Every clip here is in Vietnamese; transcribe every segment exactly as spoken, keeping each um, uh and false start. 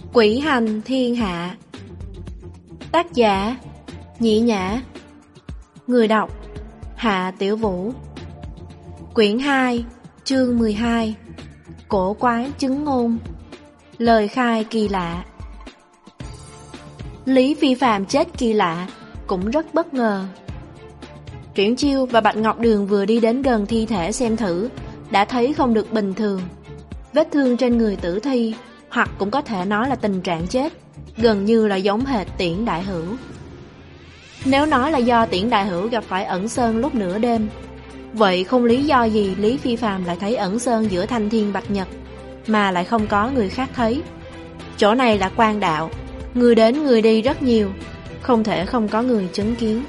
Quỷ hành thiên hạ. Tác giả Nhĩ Nhã. Người đọc Hạ Tiểu Vũ. Quyển hai, chương mười hai. Cổ quái chứng ngôn. Lời khai kỳ lạ. Lý Phi Phàm chết kỳ lạ, cũng rất bất ngờ. Triển Chiêu và Bạch Ngọc Đường vừa đi đến gần thi thể xem thử, đã thấy không được bình thường. Vết thương trên người tử thi, hoặc cũng có thể nói là tình trạng chết, gần như là giống hệt Tiễn Đại Hữu. Nếu nói là do Tiễn Đại Hữu gặp phải Ẩn Sơn lúc nửa đêm, vậy không lý do gì Lý Phi Phàm lại thấy Ẩn Sơn giữa thanh thiên bạch nhật, mà lại không có người khác thấy. Chỗ này là quan đạo, người đến người đi rất nhiều, không thể không có người chứng kiến.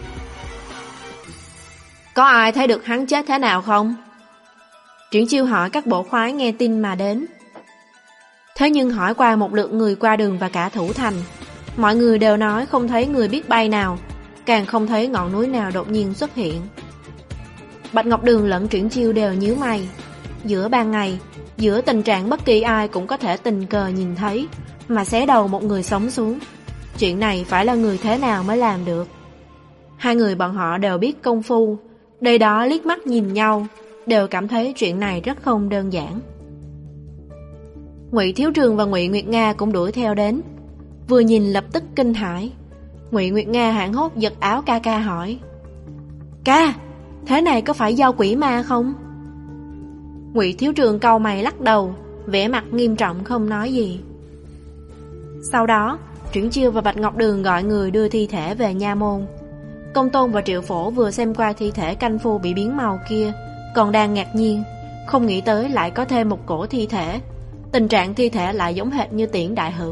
Có ai thấy được hắn chết thế nào không? Triển Chiêu hỏi các bộ khoái nghe tin mà đến. Thế nhưng hỏi qua một lượt người qua đường và cả thủ thành, mọi người đều nói không thấy người biết bay nào, càng không thấy ngọn núi nào đột nhiên xuất hiện. Bạch Ngọc Đường lẫn Triển Chiêu đều nhíu mày. Giữa ban ngày, giữa tình trạng bất kỳ ai cũng có thể tình cờ nhìn thấy, mà xé đầu một người sống xuống, chuyện này phải là người thế nào mới làm được? Hai người bọn họ đều biết công phu, đây đó liếc mắt nhìn nhau, đều cảm thấy chuyện này rất không đơn giản. Ngụy Thiếu Trường và Ngụy Nguyệt Nga cũng đuổi theo đến, vừa nhìn lập tức kinh hãi. Ngụy Nguyệt Nga hoảng hốt giật áo ca ca hỏi: Ca, thế này có phải do quỷ ma không? Ngụy Thiếu Trường cau mày lắc đầu, vẻ mặt nghiêm trọng không nói gì. Sau đó, Triển Chiêu và Bạch Ngọc Đường gọi người đưa thi thể về nha môn. Công Tôn và Triệu Phổ vừa xem qua thi thể canh phu bị biến màu kia, còn đang ngạc nhiên, không nghĩ tới lại có thêm một cổ thi thể. Tình trạng thi thể lại giống hệt như Tiễn Đại Hữu.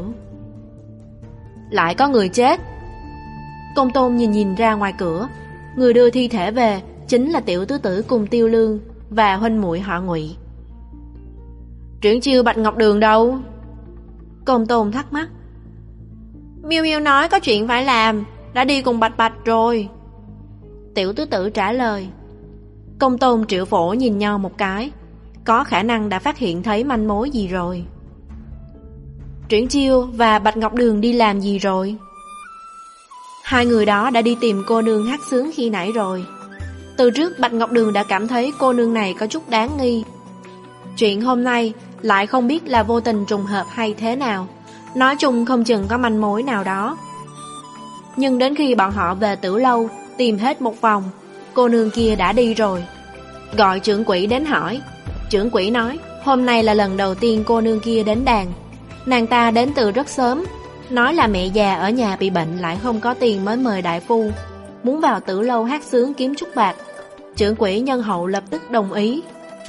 Lại có người chết. Công Tôn nhìn nhìn ra ngoài cửa, người đưa thi thể về chính là Tiểu Tứ Tử cùng Tiêu Lương và huynh muội họ Ngụy. Triển Chiêu Bạch Ngọc Đường đâu? Công Tôn thắc mắc. Miêu Miêu nói có chuyện phải làm, đã đi cùng Bạch Bạch rồi. Tiểu Tứ Tử trả lời. Công Tôn Triệu Phổ nhìn nhau một cái, có khả năng đã phát hiện thấy manh mối gì rồi. Triển Chiêu và Bạch Ngọc Đường đi làm gì rồi? Hai người đó đã đi tìm cô nương hát sướng khi nãy rồi. Từ trước Bạch Ngọc Đường đã cảm thấy cô nương này có chút đáng nghi. Chuyện hôm nay lại không biết là vô tình trùng hợp hay thế nào, nói chung không chừng có manh mối nào đó. Nhưng đến khi bọn họ về Tử Lâu tìm hết một vòng, cô nương kia đã đi rồi. Gọi trưởng quỹ đến hỏi, trưởng quỹ nói hôm nay là lần đầu tiên cô nương kia đến đàn. Nàng ta đến từ rất sớm, nói là mẹ già ở nhà bị bệnh lại không có tiền mới mời đại phu, muốn vào Tử Lâu hát sướng kiếm chút bạc. Trưởng quỹ nhân hậu lập tức đồng ý.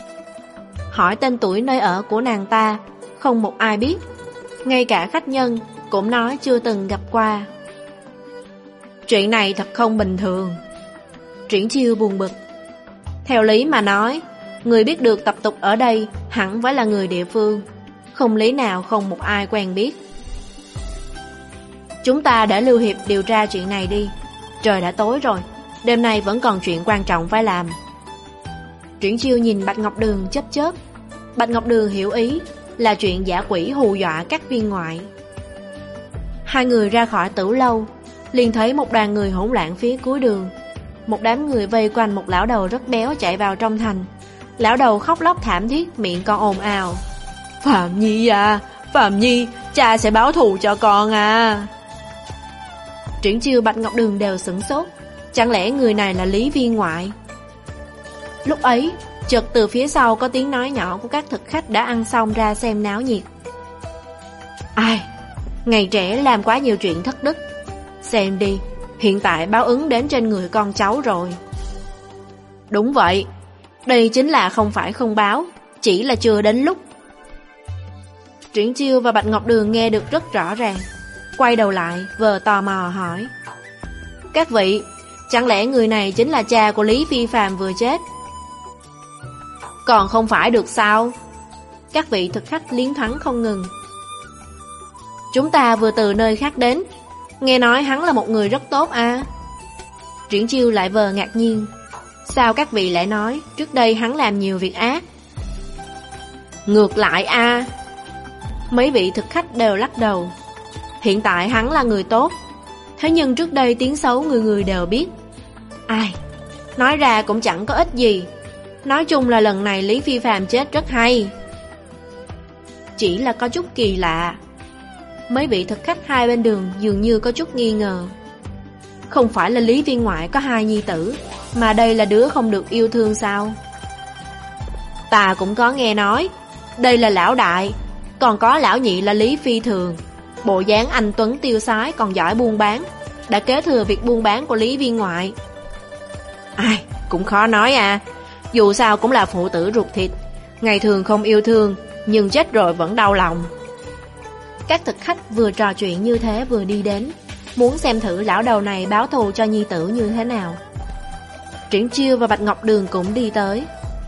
Hỏi tên tuổi nơi ở của nàng ta, không một ai biết, ngay cả khách nhân cũng nói chưa từng gặp qua. Chuyện này thật không bình thường. Triển Chiêu buồn bực. Theo lý mà nói, người biết được tập tục ở đây hẳn phải là người địa phương, không lý nào không một ai quen biết. Chúng ta để Lưu Hiệp điều tra chuyện này đi. Trời đã tối rồi, đêm nay vẫn còn chuyện quan trọng phải làm. Triển Chiêu nhìn Bạch Ngọc Đường chớp chớp. Bạch Ngọc Đường hiểu ý, là chuyện giả quỷ hù dọa các viên ngoại. Hai người ra khỏi Tử Lâu, liền thấy một đoàn người hỗn loạn phía cuối đường. Một đám người vây quanh một lão đầu rất béo chạy vào trong thành. Lão đầu khóc lóc thảm thiết, miệng còn ồn ào. Phạm Nhi à, Phạm Nhi, cha sẽ báo thù cho con à. Triển Chiêu Bạch Ngọc Đường đều sửng sốt, chẳng lẽ người này là Lý Viên Ngoại? Lúc ấy, chợt từ phía sau có tiếng nói nhỏ của các thực khách đã ăn xong ra xem náo nhiệt. Ai, ngày trẻ làm quá nhiều chuyện thất đức. Xem đi, hiện tại báo ứng đến trên người con cháu rồi. Đúng vậy, đây chính là không phải không báo, chỉ là chưa đến lúc. Triển Chiêu và Bạch Ngọc Đường nghe được rất rõ ràng, quay đầu lại vờ tò mò hỏi: Các vị, chẳng lẽ người này chính là cha của Lý Phi Phàm vừa chết? Còn không phải được sao? Các vị thực khách liến thoáng không ngừng. Chúng ta vừa từ nơi khác đến, nghe nói hắn là một người rất tốt à? Triển Chiêu lại vờ ngạc nhiên. Sao các vị lại nói trước đây hắn làm nhiều việc ác? Ngược lại a, Mấy vị thực khách đều lắc đầu. Hiện tại hắn là người tốt, thế nhưng trước đây tiếng xấu người người đều biết. Ai, nói ra cũng chẳng có ích gì. Nói chung là lần này Lý Phi Phàm chết rất hay. Chỉ là có chút kỳ lạ. Mấy vị thực khách hai bên đường dường như có chút nghi ngờ. Không phải là Lý Viên Ngoại có hai nhi tử, mà đây là đứa không được yêu thương sao? Ta cũng có nghe nói, đây là lão đại, còn có lão nhị là Lý Phi Thường. Bộ dáng anh tuấn tiêu sái, còn giỏi buôn bán, đã kế thừa việc buôn bán của Lý Viên Ngoại. Ai, cũng khó nói à. Dù sao cũng là phụ tử ruột thịt, ngày thường không yêu thương, nhưng chết rồi vẫn đau lòng. Các thực khách vừa trò chuyện như thế vừa đi đến, muốn xem thử lão đầu này báo thù cho nhi tử như thế nào. Triển Chiêu và Bạch Ngọc Đường cũng đi tới.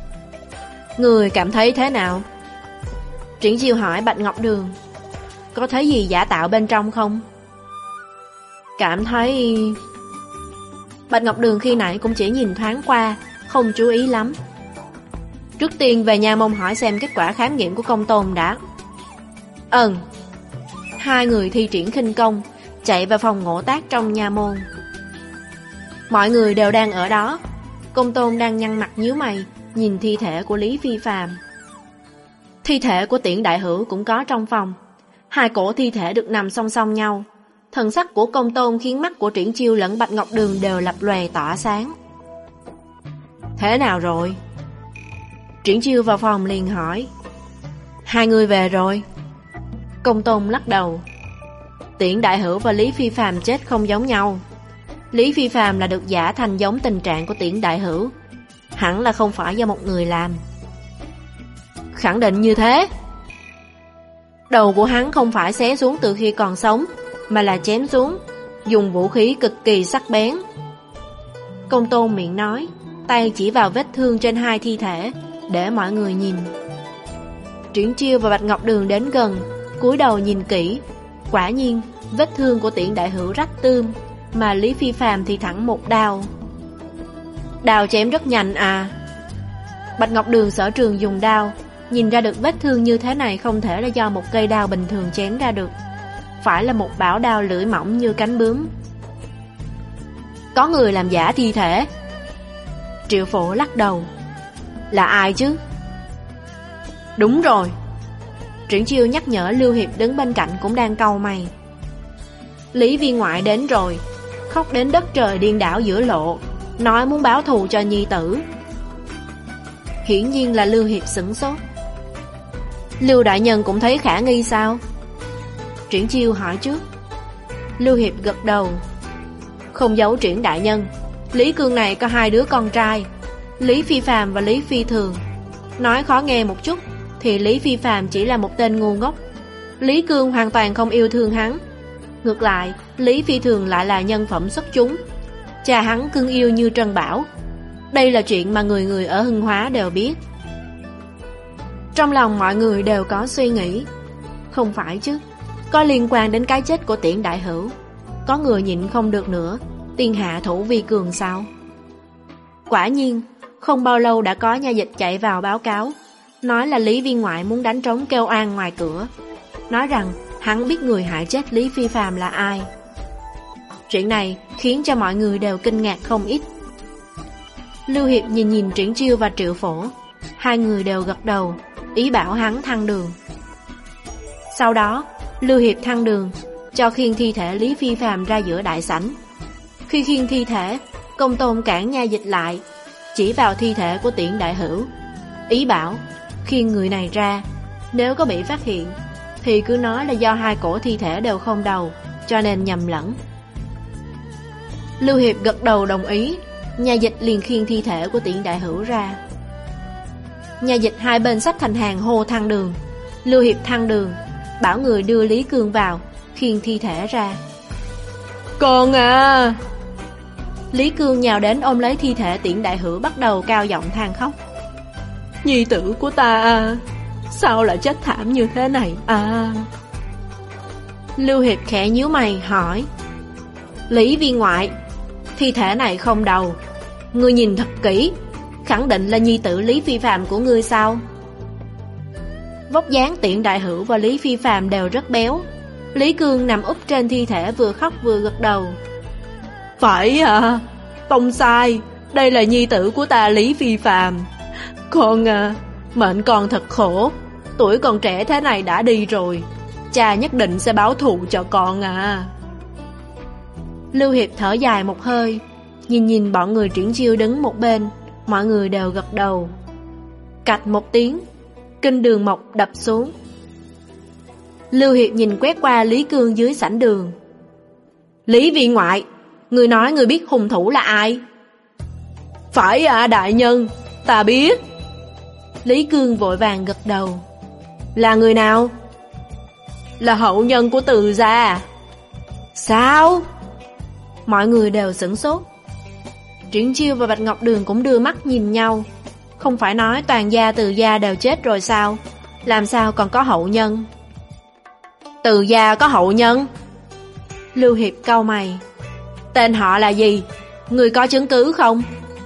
Người cảm thấy thế nào? Triển Chiêu hỏi Bạch Ngọc Đường. Có thấy gì giả tạo bên trong không? Cảm thấy... Bạch Ngọc Đường khi nãy cũng chỉ nhìn thoáng qua, không chú ý lắm. Trước tiên về Nha Môn hỏi xem kết quả khám nghiệm của Công Tôn đã. Ừm. Hai người thi triển khinh công, chạy vào phòng ngộ tác trong Nha Môn. Mọi người đều đang ở đó. Công Tôn đang nhăn mặt nhíu mày, nhìn thi thể của Lý Phi Phàm. Thi thể của Tiễn Đại Hữu cũng có trong phòng. Hai cổ thi thể được nằm song song nhau. Thần sắc của Công Tôn khiến mắt của Triển Chiêu lẫn Bạch Ngọc Đường đều lập lòe tỏa sáng. Thế nào rồi? Triển Chiêu vào phòng liền hỏi. Hai người về rồi. Công Tôn lắc đầu. Tiễn Đại Hữu và Lý Phi Phàm chết không giống nhau. Lý Phi Phàm là được giả thành giống tình trạng của Tiễn Đại Hữu, hẳn là không phải do một người làm. Khẳng định như thế. Đầu của hắn không phải xé xuống từ khi còn sống, mà là chém xuống, dùng vũ khí cực kỳ sắc bén. Công Tôn miệng nói, tay chỉ vào vết thương trên hai thi thể, để mọi người nhìn. Triển Chiêu và Bạch Ngọc Đường đến gần, cúi đầu nhìn kỹ. Quả nhiên, vết thương của Tiễn Đại Hữu rách tươm, mà Lý Phi Phàm thì thẳng một đao. Đao chém rất nhanh à. Bạch Ngọc Đường sở trường dùng đao, nhìn ra được vết thương như thế này không thể là do một cây đao bình thường chém ra được, phải là một bảo đao lưỡi mỏng như cánh bướm. Có người làm giả thi thể. Triệu Phổ lắc đầu. Là ai chứ? Đúng rồi. Triển Chiêu nhắc nhở Lưu Hiệp đứng bên cạnh cũng đang cau mày. Lý Viên Ngoại đến rồi, khóc đến đất trời điên đảo giữa lộ, nói muốn báo thù cho nhi tử. Hiển nhiên là Lưu Hiệp sửng sốt. Lưu đại nhân cũng thấy khả nghi sao? Triển Chiêu hỏi trước. Lưu Hiệp gật đầu. Không giấu Triển đại nhân, Lý Cương này có hai đứa con trai, Lý Phi Phàm và Lý Phi Thường. Nói khó nghe một chút thì Lý Phi Phàm chỉ là một tên ngu ngốc, Lý Cương hoàn toàn không yêu thương hắn. Ngược lại, Lý Phi Thường lại là nhân phẩm xuất chúng, cha hắn cưng yêu như Trân Bảo. Đây là chuyện mà người người ở Hưng Hóa đều biết. Trong lòng mọi người đều có suy nghĩ. Không phải chứ, có liên quan đến cái chết của Tiễn Đại Hữu. Có người nhịn không được nữa, tiên hạ thủ vi cường sao? Quả nhiên, không bao lâu đã có nha dịch chạy vào báo cáo, nói là Lý Viên Ngoại muốn đánh trống kêu oan ngoài cửa, nói rằng hắn biết người hại chết Lý Phi Phàm là ai. Chuyện này khiến cho mọi người đều kinh ngạc không ít. Lưu Hiệp nhìn nhìn Triển Chiêu và Triệu Phổ, hai người đều gật đầu, ý bảo hắn thăng đường. Sau đó, Lưu Hiệp thăng đường, cho khiêng thi thể Lý Phi Phàm ra giữa đại sảnh. Khi khiêng thi thể, Công Tôn cản nha dịch lại, chỉ vào thi thể của Tiễn Đại Hữu, ý bảo khiêng người này ra, nếu có bị phát hiện thì cứ nói là do hai cổ thi thể đều không đầu, cho nên nhầm lẫn. Lưu Hiệp gật đầu đồng ý, nha dịch liền khiêng thi thể của Tiễn Đại Hữu ra. Nha dịch hai bên xách thành hàng hô thăng đường. Lưu Hiệp thăng đường, bảo người đưa Lý Cương vào, khiêng thi thể ra. Con à! Lý Cương nhào đến ôm lấy thi thể Tiễn Đại Hữu, bắt đầu cao giọng than khóc. Nhi tử của ta à, sao lại chết thảm như thế này à? Lưu Hiệp khẽ nhíu mày hỏi. Lý Viên Ngoại, thi thể này không đầu, ngươi nhìn thật kỹ, khẳng định là nhi tử Lý Phi Phàm của ngươi sao? Vóc dáng Tiễn Đại Hữu và Lý Phi Phàm đều rất béo. Lý Cương nằm úp trên thi thể vừa khóc vừa gật đầu. Phải à, không sai, đây là nhi tử của ta Lý Phi Phàm. Con à, mệnh con thật khổ, tuổi còn trẻ thế này đã đi rồi, cha nhất định sẽ báo thù cho con à. Lưu Hiệp thở dài một hơi, nhìn nhìn bọn người Triển Chiêu đứng một bên, mọi người đều gật đầu. Cạch một tiếng, kinh đường mộc đập xuống. Lưu Hiệp nhìn quét qua Lý Cương dưới sảnh đường. Lý viên ngoại, người nói người biết hung thủ là ai? Phải à đại nhân, ta biết. Lý Cương vội vàng gật đầu. Là người nào? Là hậu nhân của Từ gia. Sao? Mọi người đều sửng sốt. Triển Chiêu và Bạch Ngọc Đường cũng đưa mắt nhìn nhau. Không phải nói toàn gia Từ gia đều chết rồi sao? Làm sao còn có hậu nhân? Từ gia có hậu nhân? Lưu Hiệp cau mày. Tên họ là gì? Người có chứng cứ không?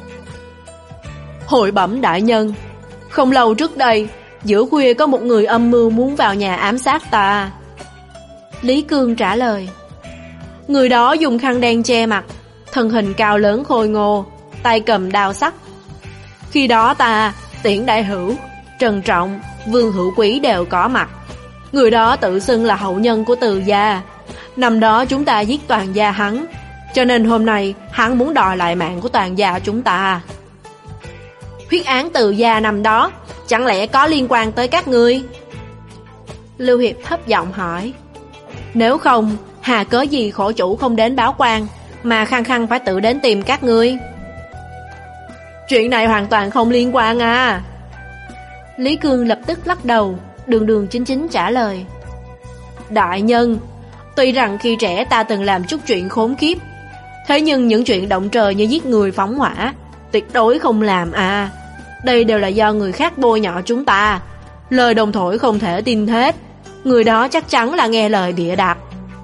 Hội bẩm đại nhân, không lâu trước đây, giữa khuya có một người âm mưu muốn vào nhà ám sát ta. Lý Cương trả lời. Người đó dùng khăn đen che mặt, thân hình cao lớn khôi ngô, tay cầm đao sắc. Khi đó ta, Tiễn Đại Hữu, Trần Trọng, Vương Hữu Quý đều có mặt. Người đó tự xưng là hậu nhân của Từ gia. Năm đó chúng ta giết toàn gia hắn, cho nên hôm nay hắn muốn đòi lại mạng của toàn gia chúng ta. Huyết án Từ gia năm đó chẳng lẽ có liên quan tới các ngươi? Lưu Hiệp thấp giọng hỏi. Nếu không, hà cớ gì khổ chủ không đến báo quan, mà khăng khăng phải tự đến tìm các ngươi? Chuyện này hoàn toàn không liên quan à. Lý Cương lập tức lắc đầu, đường đường chính chính trả lời. Đại nhân, tuy rằng khi trẻ ta từng làm chút chuyện khốn kiếp, thế nhưng những chuyện động trời như giết người phóng hỏa tuyệt đối không làm à. Đây đều là do người khác bôi nhọ chúng ta. Lời đồn thổi không thể tin hết. Người đó chắc chắn là nghe lời bịa đặt.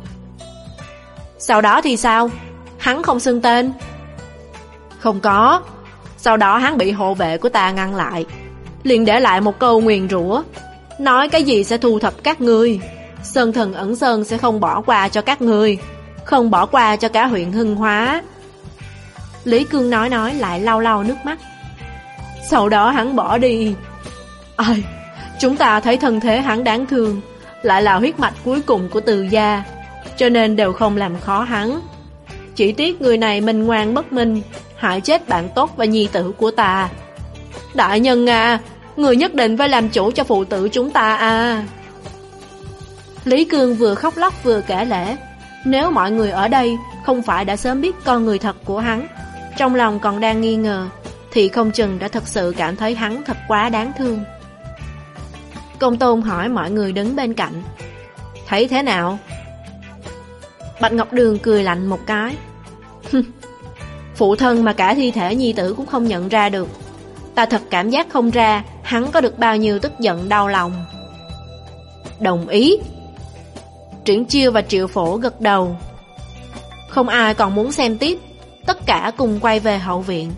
Sau đó thì sao? Hắn không xưng tên? Không có. Sau đó hắn bị hộ vệ của ta ngăn lại, liền để lại một câu nguyền rủa, nói cái gì sẽ thu thập các ngươi. Sơn thần ẩn sơn sẽ không bỏ qua cho các ngươi, không bỏ qua cho cả huyện Hưng Hóa. Lý Cương nói nói lại lau lau nước mắt. Sau đó hắn bỏ đi. Ai, chúng ta thấy thân thế hắn đáng thương, lại là huyết mạch cuối cùng của Từ gia, cho nên đều không làm khó hắn. Chỉ tiếc người này minh ngoan bất minh, hại chết bạn tốt và nhi tử của ta. Đại nhân à, người nhất định phải làm chủ cho phụ tử chúng ta à. Lý Cương vừa khóc lóc vừa kể lể. Nếu mọi người ở đây không phải đã sớm biết con người thật của hắn, trong lòng còn đang nghi ngờ, thì không chừng đã thật sự cảm thấy hắn thật quá đáng thương. Công Tôn hỏi mọi người đứng bên cạnh, thấy thế nào? Bạch Ngọc Đường cười lạnh một cái. Phụ thân mà cả thi thể nhi tử cũng không nhận ra được, ta thật cảm giác không ra hắn có được bao nhiêu tức giận đau lòng. Đồng ý. Triển Chiêu và Triệu Phổ gật đầu. Không ai còn muốn xem tiếp, tất cả cùng quay về hậu viện.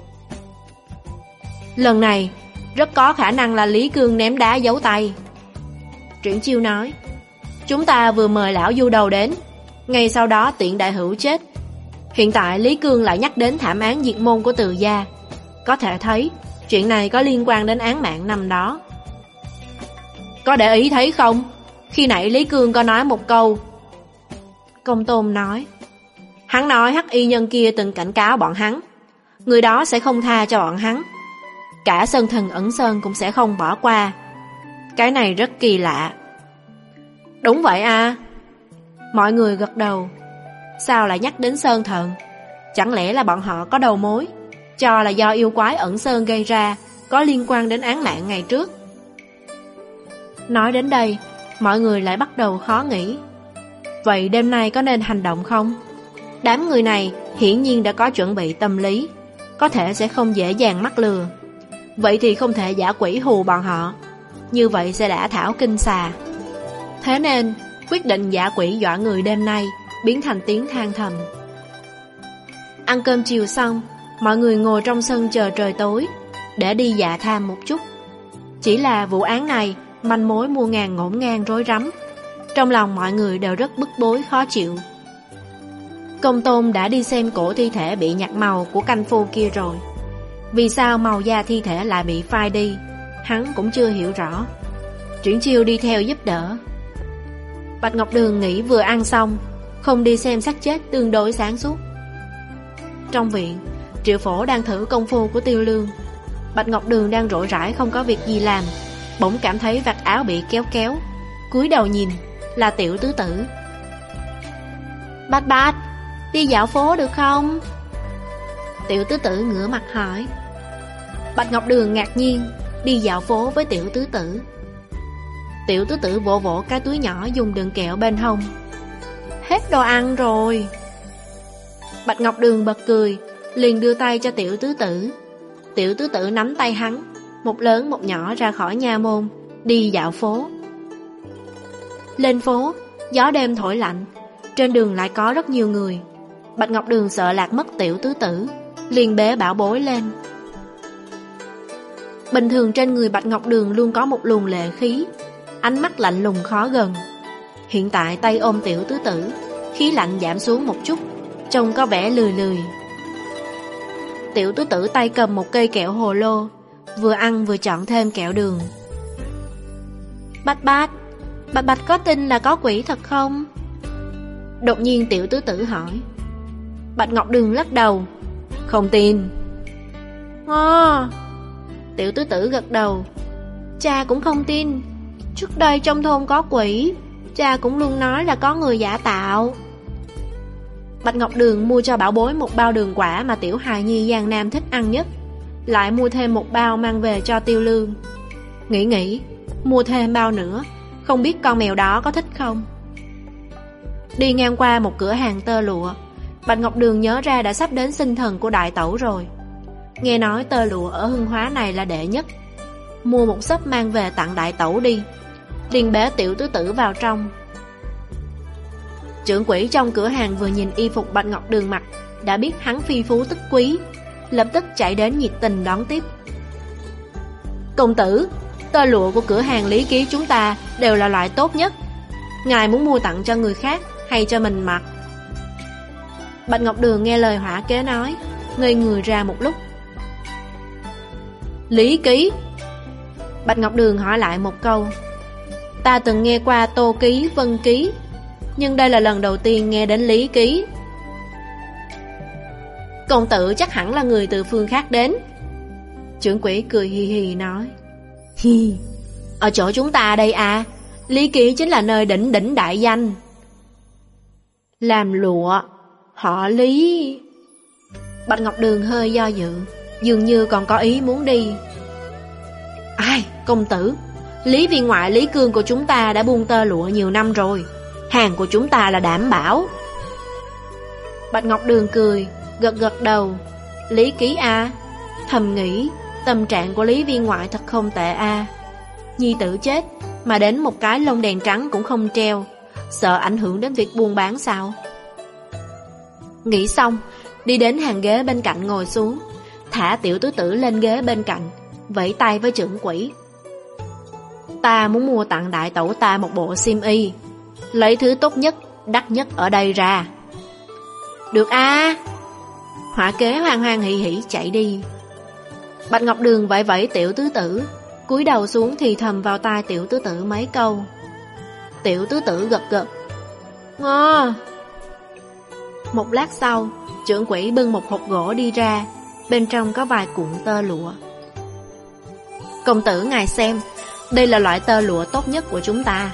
Lần này rất có khả năng là Lý Cương ném đá giấu tay. Triển Chiêu nói, chúng ta vừa mời lão du đầu đến, ngay sau đó Tiễn Đại Hữu chết. Hiện tại Lý Cương lại nhắc đến thảm án diệt môn của Từ gia, có thể thấy chuyện này có liên quan đến án mạng năm đó. Có để ý thấy không? Khi nãy Lý Cương có nói một câu. Công Tôn nói, hắn nói hắc y nhân kia từng cảnh cáo bọn hắn, người đó sẽ không tha cho bọn hắn, cả Sơn Thần Ẩn Sơn cũng sẽ không bỏ qua. Cái này rất kỳ lạ. Đúng vậy à. Mọi người gật đầu. Sao lại nhắc đến Sơn Thần? Chẳng lẽ là bọn họ có đầu mối, cho là do yêu quái Ẩn Sơn gây ra, có liên quan đến án mạng ngày trước? Nói đến đây, mọi người lại bắt đầu khó nghĩ. Vậy đêm nay có nên hành động không? Đám người này hiển nhiên đã có chuẩn bị tâm lý, có thể sẽ không dễ dàng mắc lừa. Vậy thì không thể giả quỷ hù bọn họ, như vậy sẽ đả thảo kinh xà. Thế nên quyết định giả quỷ dọa người đêm nay biến thành tiếng than thầm. Ăn cơm chiều xong, mọi người ngồi trong sân chờ trời tối để đi dạ tham một chút. Chỉ là vụ án này manh mối mua ngàn ngổn ngang rối rắm. Trong lòng mọi người đều rất bức bối khó chịu. Công tôn đã đi xem cổ thi thể bị nhạt màu của canh phu kia rồi. Vì sao màu da thi thể lại bị phai đi, hắn cũng chưa hiểu rõ. Triển Chiêu đi theo giúp đỡ. Bạch Ngọc Đường nghĩ vừa ăn xong, không đi xem xác chết tương đối sáng suốt. Trong viện, Triệu Phổ đang thử công phu của Tiêu Lương. Bạch Ngọc Đường đang rỗi rãi không có việc gì làm, bỗng cảm thấy vạt áo bị kéo kéo, cúi đầu nhìn, là Tiểu Tứ Tử. Bạch Bạch, đi dạo phố được không? Tiểu Tứ Tử ngửa mặt hỏi. Bạch Ngọc Đường ngạc nhiên, đi dạo phố với Tiểu Tứ Tử. Tiểu Tứ Tử vỗ vỗ cái túi nhỏ dùng đựng kẹo bên hông. Hết đồ ăn rồi. Bạch Ngọc Đường bật cười, liền đưa tay cho Tiểu Tứ Tử. Tiểu Tứ Tử nắm tay hắn, một lớn một nhỏ ra khỏi nha môn, đi dạo phố. Lên phố, gió đêm thổi lạnh, trên đường lại có rất nhiều người. Bạch Ngọc Đường sợ lạc mất Tiểu Tứ Tử, liền bế bảo bối lên. Bình thường trên người Bạch Ngọc Đường luôn có một luồng lệ khí, ánh mắt lạnh lùng khó gần. Hiện tại tay ôm Tiểu Tứ Tử, khí lạnh giảm xuống một chút, trông có vẻ lười lười. Tiểu Tứ Tử tay cầm một cây kẹo hồ lô, vừa ăn vừa chọn thêm kẹo đường. Bạch Bạch, Bạch Bạch có tin là có quỷ thật không? Đột nhiên Tiểu Tứ Tử hỏi. Bạch Ngọc Đường lắc đầu. Không tin. À, Tiểu Tứ Tử gật đầu. Cha cũng không tin. Trước đây trong thôn có quỷ, cha cũng luôn nói là có người giả tạo. Bạch Ngọc Đường mua cho bảo bối một bao đường quả mà tiểu hài nhi Giang Nam thích ăn nhất, lại mua thêm một bao mang về cho Tiêu Lương. Nghĩ nghĩ, mua thêm bao nữa, không biết con mèo đó có thích không. Đi ngang qua một cửa hàng tơ lụa, Bạch Ngọc Đường nhớ ra đã sắp đến sinh thần của đại tẩu rồi. Nghe nói tơ lụa ở Hưng Hóa này là đệ nhất, mua một xấp mang về tặng đại tẩu đi. Liền bế Tiểu Tứ Tử vào trong. Trưởng quỹ trong cửa hàng vừa nhìn y phục Bạch Ngọc Đường mặc, đã biết hắn phi phú tức quý, lập tức chạy đến nhiệt tình đón tiếp. Công tử, tơ lụa của cửa hàng Lý Ký chúng ta đều là loại tốt nhất. Ngài muốn mua tặng cho người khác hay cho mình mặc? Bạch Ngọc Đường nghe lời hỏa kế nói, ngây người ra một lúc. Lý Ký? Bạch Ngọc Đường hỏi lại một câu. Ta từng nghe qua Tô Ký, Vân Ký, nhưng đây là lần đầu tiên nghe đến Lý Ký. Công tử chắc hẳn là người từ phương khác đến. Trưởng quỹ cười hì hì nói. Hi, ở chỗ chúng ta đây à, Lý Ký chính là nơi đỉnh đỉnh đại danh. Làm lụa, họ Lý. Bạch Ngọc Đường hơi do dự, dường như còn có ý muốn đi. Ai, công tử, Lý viên ngoại Lý Cương của chúng ta đã buôn tơ lụa nhiều năm rồi, hàng của chúng ta là đảm bảo. Bạch Ngọc Đường cười, gật gật đầu. Lý Ký a, thầm nghĩ tâm trạng của Lý viên ngoại thật không tệ a. Nhi tử chết mà đến một cái lông đèn trắng cũng không treo, sợ ảnh hưởng đến việc buôn bán sao? Nghĩ xong, đi đến hàng ghế bên cạnh ngồi xuống, thả Tiểu Tứ Tử lên ghế bên cạnh, vẫy tay với trưởng quỹ. Ta muốn mua tặng đại tẩu ta một bộ xiêm y, lấy thứ tốt nhất, đắt nhất ở đây ra. Được a. Hỏa kế hoan hoan hỉ hỉ chạy đi. Bạch Ngọc Đường vẫy vẫy Tiểu Tứ Tử, cúi đầu xuống thì thầm vào tai Tiểu Tứ Tử mấy câu. Tiểu Tứ Tử gật gật. Ngon. Một lát sau, trưởng quỹ bưng một hộp gỗ đi ra, bên trong có vài cuộn tơ lụa. Công tử ngài xem, đây là loại tơ lụa tốt nhất của chúng ta.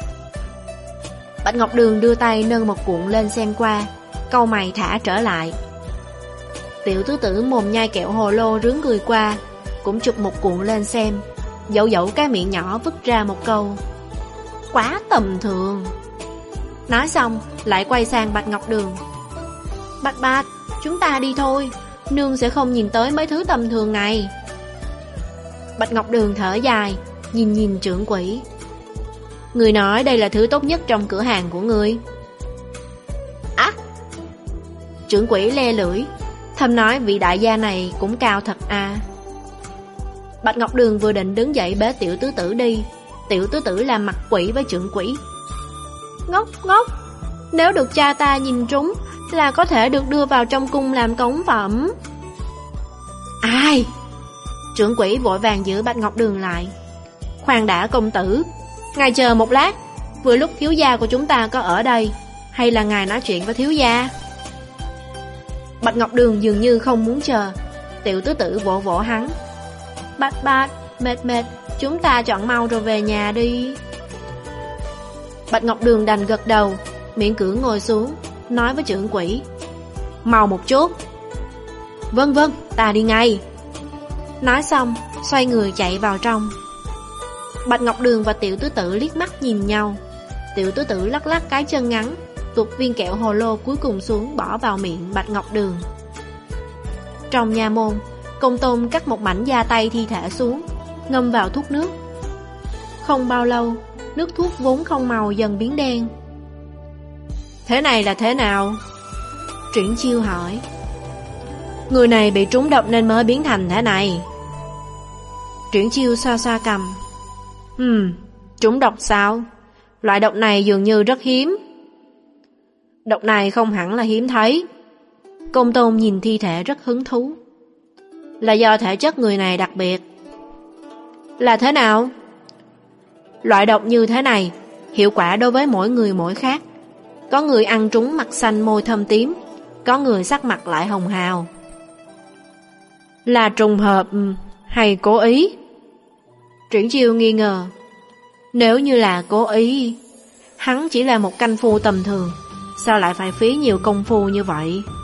Bạch Ngọc Đường đưa tay nâng một cuộn lên xem qua, cau mày thả trở lại. Tiểu Tứ Tử mồm nhai kẹo hồ lô rướn người qua, cũng chụp một cuộn lên xem, dẫu dẫu cái miệng nhỏ vứt ra một câu. Quá tầm thường. Nói xong, lại quay sang Bạch Ngọc Đường. Bạch Bạch, chúng ta đi thôi, nương sẽ không nhìn tới mấy thứ tầm thường này. Bạch Ngọc Đường thở dài, nhìn nhìn trưởng quỹ. Người nói đây là thứ tốt nhất trong cửa hàng của người. Á! Trưởng quỹ le lưỡi, thầm nói vị đại gia này cũng cao thật à. Bạch Ngọc Đường vừa định đứng dậy bế Tiểu Tứ Tử đi, Tiểu tứ tử làm mặt quỷ với trưởng quỷ. Ngốc ngốc, nếu được cha ta nhìn trúng là có thể được đưa vào trong cung làm cống phẩm. Ai? Trưởng quỷ vội vàng giữ Bạch Ngọc Đường lại. Khoan đã công tử, ngài chờ một lát, vừa lúc thiếu gia của chúng ta có ở đây, hay là ngài nói chuyện với thiếu gia? Bạch Ngọc Đường dường như không muốn chờ. Tiểu tứ tử vỗ vỗ hắn. Bạch bạch, mệt mệt, chúng ta chọn mau rồi về nhà đi. Bạch Ngọc Đường đành gật đầu, miễn cưỡng ngồi xuống, nói với trưởng quỷ. Mau một chút. Vâng vâng, ta đi ngay. Nói xong, xoay người chạy vào trong. Bạch Ngọc Đường và Tiểu tứ tử liếc mắt nhìn nhau. Tiểu tứ tử lắc lắc cái chân ngắn, tuột viên kẹo hồ lô cuối cùng xuống bỏ vào miệng Bạch Ngọc Đường. Trong nha môn, Công Tôn cắt một mảnh da tay thi thể xuống, ngâm vào thuốc nước. Không bao lâu, nước thuốc vốn không màu dần biến đen. Thế này là thế nào? Triển Chiêu hỏi. Người này bị trúng độc nên mới biến thành thế này. Triển Chiêu xoa xoa cằm. Ừm, trúng độc sao? Loại độc này dường như rất hiếm. Độc này không hẳn là hiếm thấy. Công Tôn nhìn thi thể rất hứng thú. Là do thể chất người này đặc biệt. Là thế nào? Loại độc như thế này, hiệu quả đối với mỗi người mỗi khác. Có người ăn trúng mặt xanh môi thâm tím, có người sắc mặt lại hồng hào. Là trùng hợp hay cố ý? Triển Chiêu nghi ngờ. Nếu như là cố ý, hắn chỉ là một canh phu tầm thường, sao lại phải phí nhiều công phu như vậy?